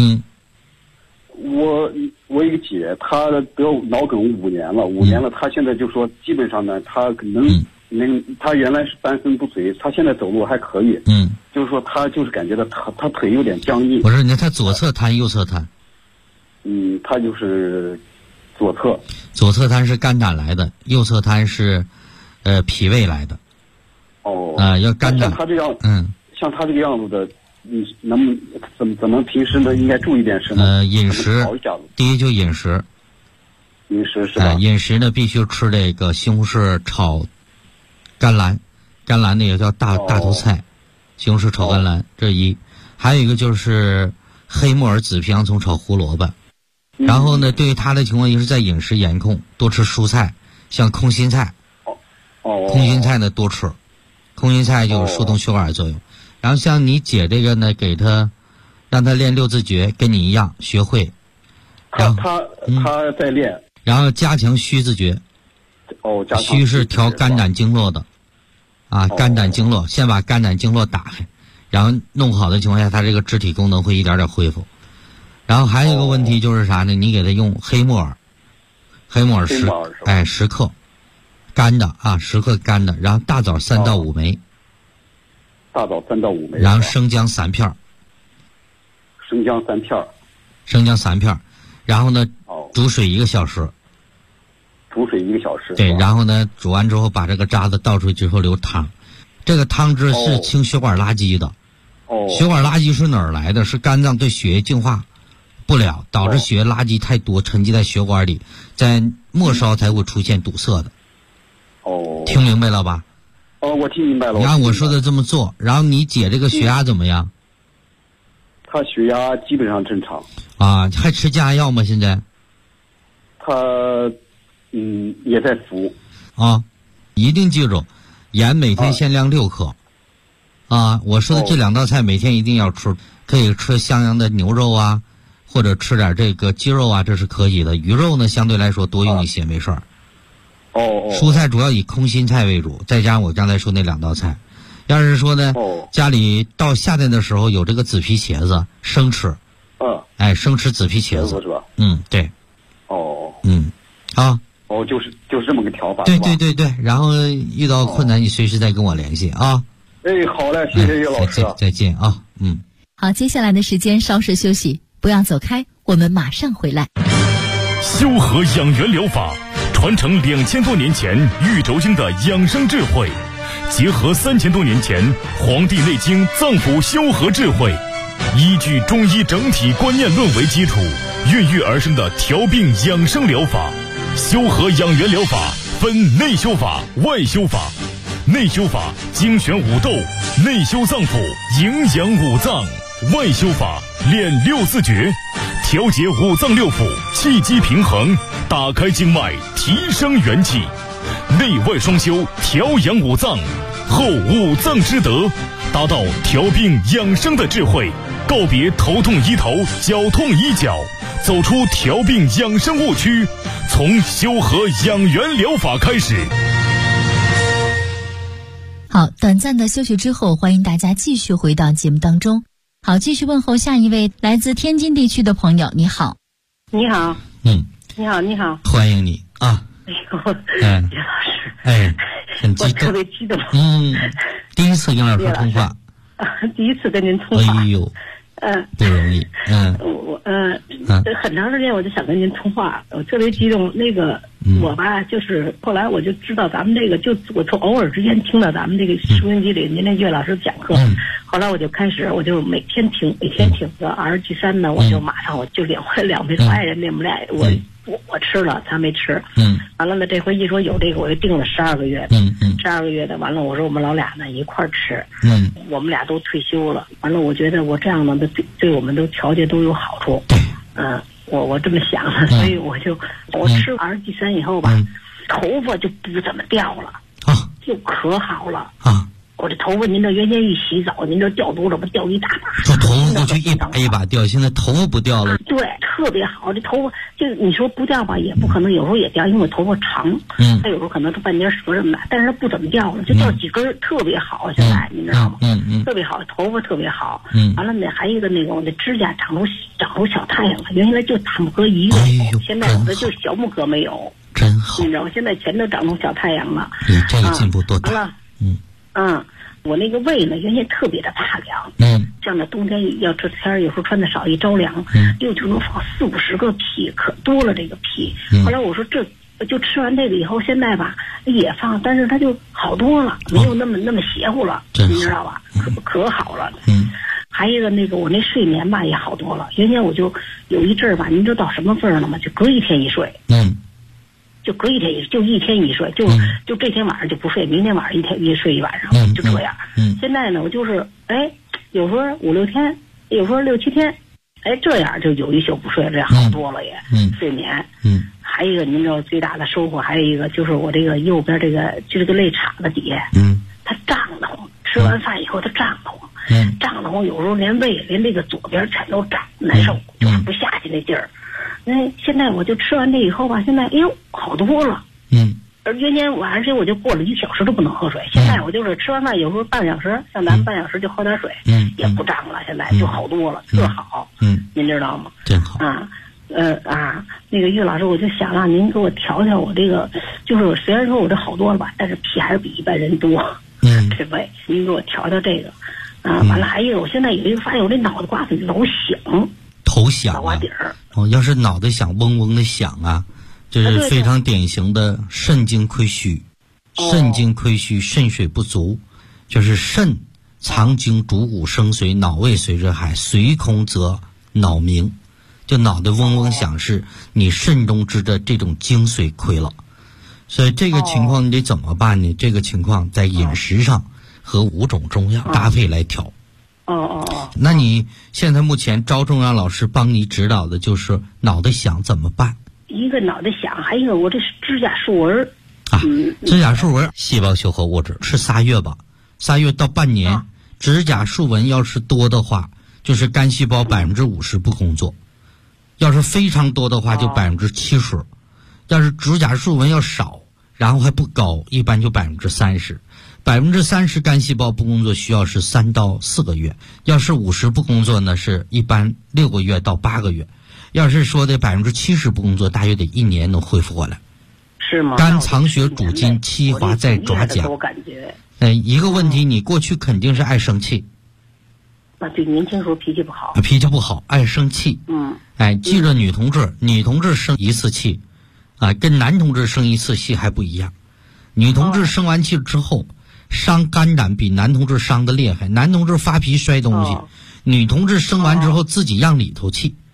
我一个姐，她得脑梗5年了，她现在就说基本上呢，她她原来是半身不遂，她现在走路还可以。就是说她就是感觉到她腿有点僵硬。 不是，她左侧瘫右侧瘫。 她就是左侧。 左侧瘫是肝胆来的，右侧瘫是脾胃来的。要肝胆。 像她这样，像他这个样子的，怎么平时呢应该注意点什么？ 饮食，第一就饮食。 饮食是吧？ 饮食呢必须吃这个西红柿炒甘蓝，甘蓝呢也叫大头菜，西红柿炒甘蓝，这一。还有一个就是黑木耳、紫皮洋葱炒胡萝卜。然后呢，对于他的情况也是在饮食严控，多吃蔬菜，像空心菜。空心菜呢多吃，空心菜就有疏通血管的作用。然后像你姐这个呢，给他让他练6字诀，跟你一样学会。 他在练。 然后加强虚字诀。虚是调肝胆经络的。肝胆经络，先把肝胆经络打开，然后弄好的情况下，他这个肢体功能会一点点恢复。然后还有一个问题就是啥呢？你给他用黑木耳10克，干的10克干的，然后大枣3到5枚。 大枣3到5枚， 然后生姜3片。 生姜3片，然后呢，煮水1个小时。对，然后呢，煮完之后把这个渣子倒出去之后留汤，这个汤汁是清血管垃圾的。血管垃圾是哪儿来的？是肝脏对血液净化不了，导致血液垃圾太多，沉积在血管里，在末梢才会出现堵塞的。听明白了吧？ 我听明白了。 你按我说的这么做，然后你姐这个血压怎么样？ 她血压基本上正常。 还吃降压药吗？现在？ 她也在服。 一定记住，盐每天限量6克。我说的这2道菜每天一定要吃，可以吃像的牛肉或者吃点这个鸡肉这是可以的。鱼肉呢，相对来说多用一些，没事儿。蔬菜主要以空心菜为主，再加上我刚才说那2道菜。要是说呢，家里到夏天的时候有这个紫皮茄子生吃。生吃紫皮茄子是吧？ 对。 就是这么个调法。 对，然后遇到困难你随时再跟我联系好嘞，谢谢岳老师。 再见好，接下来的时间稍事休息，不要走开，我们马上回来。 修和养元疗法传承2000多年前玉轴经的养生智慧，结合3000多年前《黄帝内经》脏腑修和智慧，依据中医整体观念论为基础， 孕育而生的调病养生疗法。修和养元疗法分内修法、外修法。内修法精选五斗，内修脏腑，营养五脏；外修法练六字诀，调节五脏六腑，气机平衡，打开经脉，提升元气。内外双修，调养五脏，后五脏之德，达到调病养生的智慧，告别头痛医头、脚痛医脚，走出调病养生误区，从修和养元疗法开始。 好，短暂的休息之后，欢迎大家继续回到节目当中。好，继续问候下一位来自天津地区的朋友。你好。 你好。你好，你好。 欢迎你啊。 哎呦，叶老师。 哎，很激动。 我特别激动。 第一次跟老师通话。 第一次跟您通话。 哎呦。不容易。 很长时间我就想跟您通话，我特别激动。那个我吧，就是后来我就知道咱们这个，就我从偶尔之间听到咱们这个收音机里您那岳老师讲课，后来我就开始，我就每天听个RG3呢，我就马上我就领回两瓶爱人面膜赖，我吃了，他没吃。完了呢，这回一说有这个，我就定了12个月的，12个月的。完了，我说我们老俩呢一块儿吃。我们俩都退休了。完了，我觉得我这样呢，对我们都调节都有好处。我这么想的，所以我吃RG3以后吧，头发就不怎么掉了，就可好了。我这头发，您这原先一洗澡，您这掉多了吧？掉一大把。 这头发过去一把一把掉，现在头发不掉了。 对，特别好。这头发就你说不掉吧，也不可能，有时候也掉，因为我头发长。它有时候可能都半截舌什么的，但是它不怎么掉了，就掉几根，特别好。现在你知道吗？特别好，头发特别好。完了呢，还一个那个我的指甲长出小太阳了，原来就大拇哥一个，现在我的就小拇哥没有。 真好。 你知道吗？现在全都长出小太阳了。 你这个进步多大？ 我那个胃呢，原先特别的怕凉。像那冬天要这天有时候穿的少，一着凉，就能放40-50个屁，可多了这个屁。后来我说这就吃完这个以后，现在吧也放，但是它就好多了，没有那么邪乎了，你知道吧？可好了。还一个那个我那睡眠吧也好多了。原先我就有一阵儿吧，您知道什么份儿了吗？就隔一天一睡。就隔一天就一天一睡，就这天晚上就不睡，明天晚上一睡一晚上，就这样。现在呢，我就是有时候5-6天，有时候6-7天，这样就有一宿不睡，这样好多了也。睡眠。还有一个您知道最大的收获，还有一个就是我这个右边这个就这个肋叉子底下，它胀得慌，吃完饭以后它胀得慌，胀得慌，有时候连这个左边全都胀，难受，就是不下去那劲儿。现在我就吃完这以后吧，现在好多了。而原先晚上我就过了1小时都不能喝水，现在我就是吃完饭有时候半小时，像咱们半小时就喝点水，也不胀了，现在就好多了，特好。您知道吗？ 真好。 那个岳老师，我就想让您给我调调我这个，就是虽然说我这好多了吧，但是屁还是比一般人多。对不对？您给我调调这个。完了还有我现在有一个发现，我这脑袋瓜子老响。 头响啊！ 脑瓜底儿。 要是脑袋响，嗡嗡的响啊，这是非常典型的肾经亏虚。肾经亏虚，肾水不足，就是肾藏精主骨生髓，脑胃随之海，髓空则脑鸣，就脑袋嗡嗡响，是你肾中之的这种精髓亏了。所以这个情况你得怎么办呢？这个情况在饮食上和5种中药搭配来调。那你现在目前招中央老师帮你指导的就是脑袋响怎么办？ 一个脑袋响，还有一个我这是指甲树纹指甲树纹细胞修合物质是3月吧，3月到半年，指甲树纹要是多的话，就是肝细胞50%不工作，要是非常多的话就70%，要是指甲树纹要少，然后还不高，一般就30%，30%肝细胞不工作需要是3到4个月，要是50不工作呢，是一般6个月到8个月，要是说的70%不工作，大约得1年能恢复过来。 是吗？ 肝藏血主筋，气滑在爪甲。 我感觉。 一个问题，你过去肯定是爱生气。 对，年轻时候脾气不好。 脾气不好，爱生气。记着女同志生一次气，跟男同志生一次气还不一样。女同志生完气之后，伤肝胆比男同志伤得厉害。男同志发脾摔东西，女同志生完之后自己让里头气，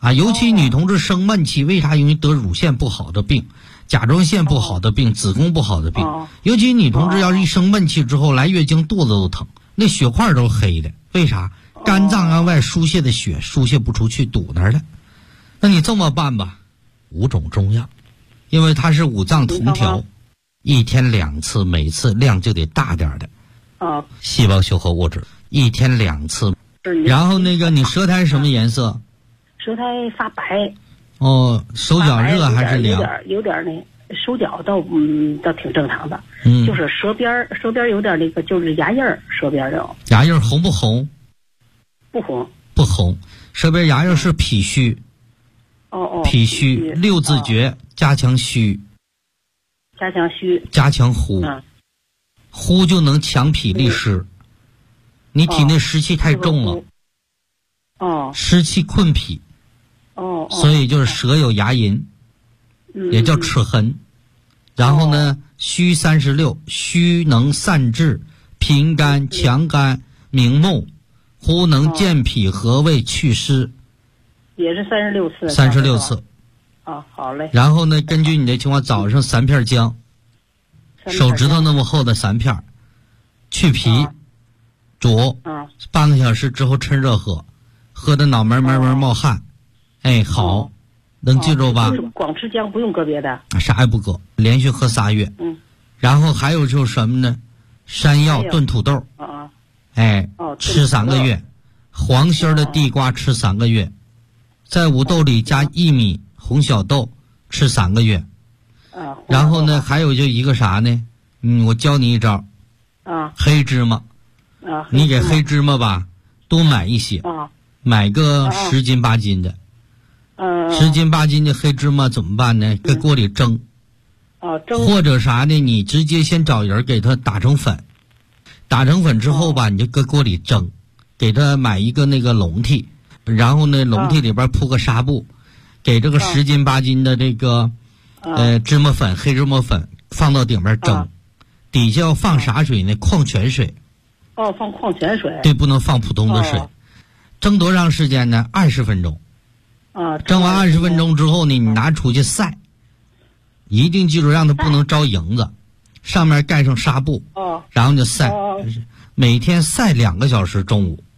尤其女同志生闷气，为啥容易得乳腺不好的病、甲状腺不好的病、子宫不好的病？尤其女同志要是一生闷气之后来月经，肚子都疼，那血块都黑的，为啥？肝脏向外输泄的血输泄不出去，堵那儿了。那你这么办吧，5种中药，因为它是五脏同调，1天2次，每次量就得大点的。细胞修合物质1天2次。然后那个你舌苔什么颜色？ 舌苔发白。 手脚热还是凉？ 有点那手脚倒挺正常的。就是舌边有点那个，就是牙印儿，舌边有。 牙印红不红？ 不红。 不红。舌边牙印是脾虚。脾虚，6字诀，加强虚。 加强虚。 加强呼。呼就能强脾利湿。你体内湿气太重了。湿气困脾。所以就是舌有牙龈，也叫齿痕。然后呢，虚36，虚能散滞，平肝强肝明目，呼能健脾和胃祛湿。 也是36次。 36次。 好嘞。 然后呢，根据你的情况，早上3片姜，手指头那么厚的3片，去皮，煮，半个小时之后趁热喝，喝的脑门冒汗。好，能记住吧？ 光吃姜，不用搁别的。 啥也不搁，连续喝3月。然后还有就是什么呢？山药炖土豆。吃3个月。黄心的地瓜吃3个月。在五豆里加薏米、红小豆，吃3个月。然后呢，还有就一个啥呢？我教你一招。黑芝麻。你给黑芝麻吧，多买一些。买个10斤8斤的。10斤8斤的黑芝麻怎么办呢？搁锅里蒸。或者啥呢？你直接先找人给它打成粉。打成粉之后吧，你就搁锅里蒸。给它买一个那个笼屉。然后呢，笼屉里边铺个纱布，给这个10斤8斤的这个芝麻粉、黑芝麻粉放到顶边蒸，底下要放啥水呢？矿泉水。 放矿泉水。 对，不能放普通的水。蒸多长时间呢？20分钟。蒸完20分钟之后呢，你拿出去晒，一定记住让它不能招蝇子，上面盖上纱布，然后就晒，每天晒2个小时，中午。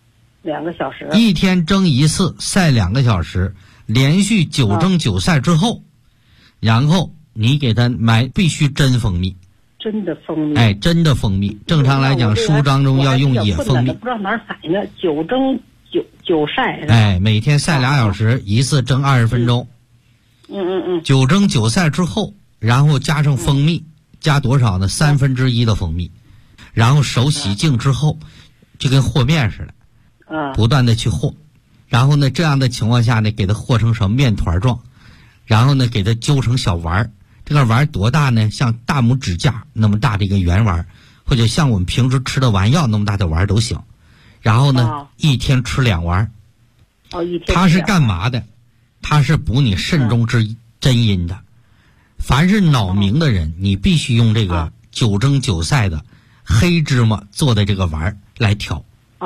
2个小时。 1天蒸1次，晒2个小时，连续9蒸9晒之后，然后你给它买必须真蜂蜜。 真的蜂蜜。 真的蜂蜜。正常来讲，书当中要用野蜂蜜。 不知道哪儿买呢？9蒸9晒。 每天晒2小时，一次蒸20分钟。9蒸9晒之后，然后加上蜂蜜，加多少呢？1/3的蜂蜜，然后手洗净之后，就跟和面似的。不断的去和，然后呢，这样的情况下呢，给它和成什么面团状，然后呢，给它揪成小丸儿。这个丸儿多大呢？像大拇指甲那么大的一个圆丸，或者像我们平时吃的丸药那么大的丸儿都行。然后呢，1天吃2丸。它是干嘛的？它是补你肾中之真阴的。凡是脑鸣的人，你必须用这个9蒸9晒的黑芝麻做的这个丸儿来调。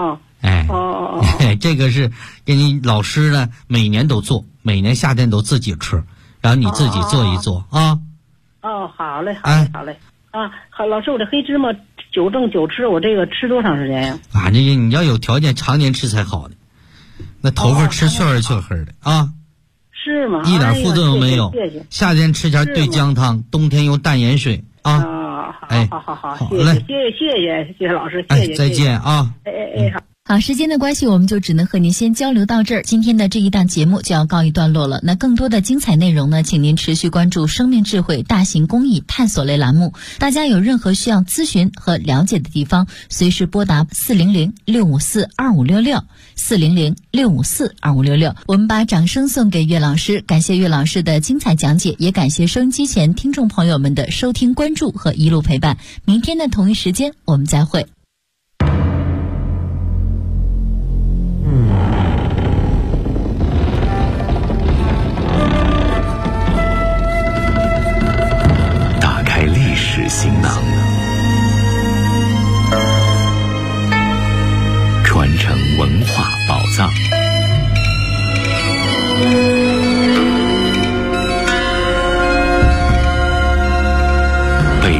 这个是给你老师呢，每年都做，每年夏天都自己吃，然后你自己做一做啊。 好嘞，好嘞。好，老师，我这黑芝麻9蒸9吃，我这个吃多长时间呀？ 这个你要有条件常年吃才好的，那头发吃雀儿雀黑的啊。 是吗？ 一点副作用没有。 谢谢。 夏天吃点兑姜汤，冬天用淡盐水啊。 好，谢谢老师，谢谢。 再见啊。 好，时间的关系，我们就只能和您先交流到这儿。今天的这一档节目就要告一段落了。那更多的精彩内容呢，请您持续关注生命智慧大型公益探索类栏目。大家有任何需要咨询和了解的地方，随时拨打400-654-2566，400-654-2566。我们把掌声送给岳老师，感谢岳老师的精彩讲解，也感谢收音机前听众朋友们的收听关注和一路陪伴。明天的同一时间我们再会。 行囊，传承文化宝藏。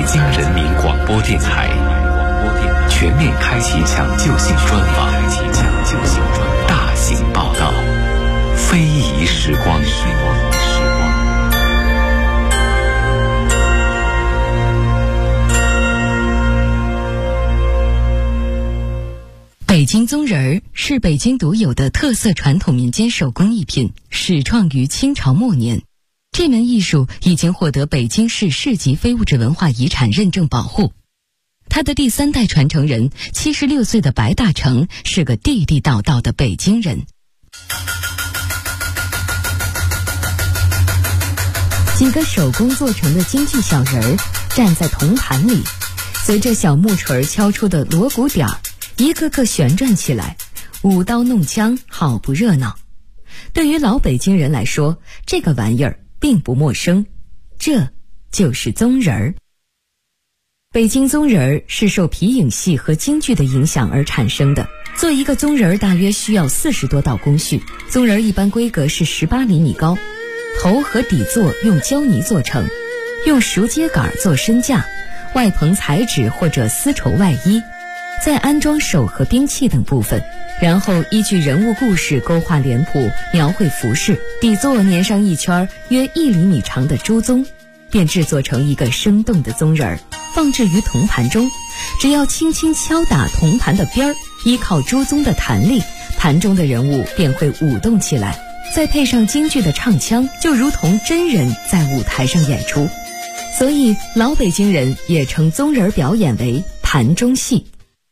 京人民广播电台全面开启抢救性专访，大型报道，非遗时光。 北京宗人儿是北京独有的特色传统民间手工艺品，始创于清朝末年。这门艺术已经获得北京市市级非物质文化遗产认证保护。他的第3代传承人76岁的白大成是个地地道道的北京人。几个手工做成的京剧小人儿站在铜盘里，随着小木锤敲出的锣鼓点儿，一个个旋转起来，舞刀弄枪，好不热闹。对于老北京人来说，这个玩意儿并不陌生，这就是宗人儿。北京宗人儿是受皮影戏和京剧的影响而产生的。做一个宗人儿大约需要40多道工序，宗人儿一般规格是18厘米高，头和底座用胶泥做成，用熟秸秆做身架，外棚彩纸或者丝绸外衣，再安装手和兵器等部分，然后依据人物故事勾画脸谱，描绘服饰，底座粘上一圈约1厘米长的朱宗，便制作成一个生动的宗人儿，放置于铜盘中。只要轻轻敲打铜盘的边儿，依靠朱宗的弹力，盘中的人物便会舞动起来，再配上京剧的唱腔，就如同真人在舞台上演出。所以老北京人也称宗人表演为盘中戏。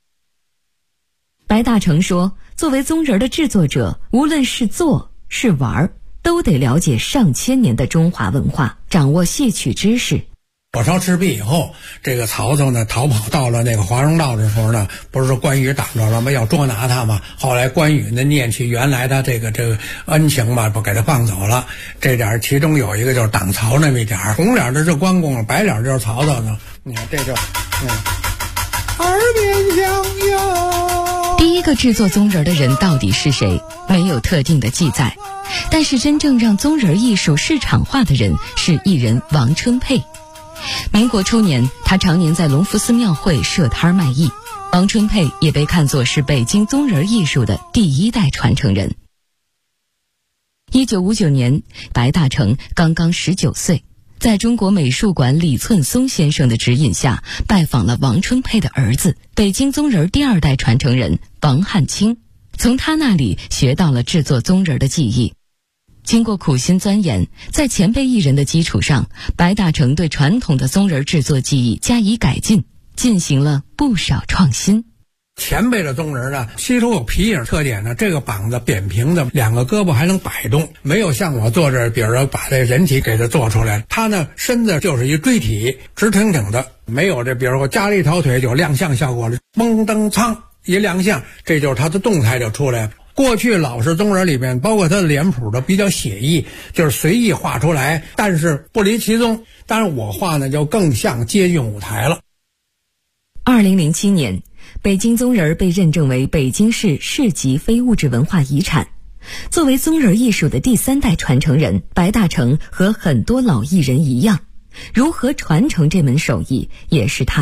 白大成说，作为宗人的制作者，无论是做是玩，都得了解上千年的中华文化，掌握戏曲知识。 火烧赤壁以后，这个曹操呢逃跑到了那个华容道的时候呢，不是说关羽挡着了吗？要捉拿他嘛。后来关羽呢念起原来的这个恩情嘛，不给他放走了。这点其中有一个就是挡曹那么一点，红脸的是关公，白脸就是曹操呢。你看这就耳边响哟。 第一个制作宗人的人到底是谁？没有特定的记载。但是真正让宗人艺术市场化的人是艺人王春佩。民国初年，他常年在隆福寺庙会设摊卖艺。王春佩也被看作是北京宗人艺术的第1代传承人。1959年，白大成刚刚19岁，在中国美术馆李寸松先生的指引下，拜访了王春佩的儿子，北京宗人第2代传承人王汉卿，从他那里学到了制作宗人的技艺。经过苦心钻研，在前辈艺人的基础上，白大成对传统的宗人制作技艺加以改进，进行了不少创新。 前辈的宗人呢，吸收有皮影特点呢，这个膀子扁平的，2个胳膊还能摆动，没有像我坐这儿，比如说把这人体给它做出来，他呢身子就是一锥体，直挺挺的，没有这比如说加了一条腿有亮相效果了，嘣噔噌一亮相，这就是他的动态就出来了。过去老式宗人里面，包括他的脸谱都比较写意，就是随意画出来，但是不离其宗。当然我画呢就更像接近舞台了。 2007年，北京宗人被认证为北京市市级非物质文化遗产。作为宗人艺术的第3代传承人，白大成和很多老艺人一样，如何传承这门手艺，也是他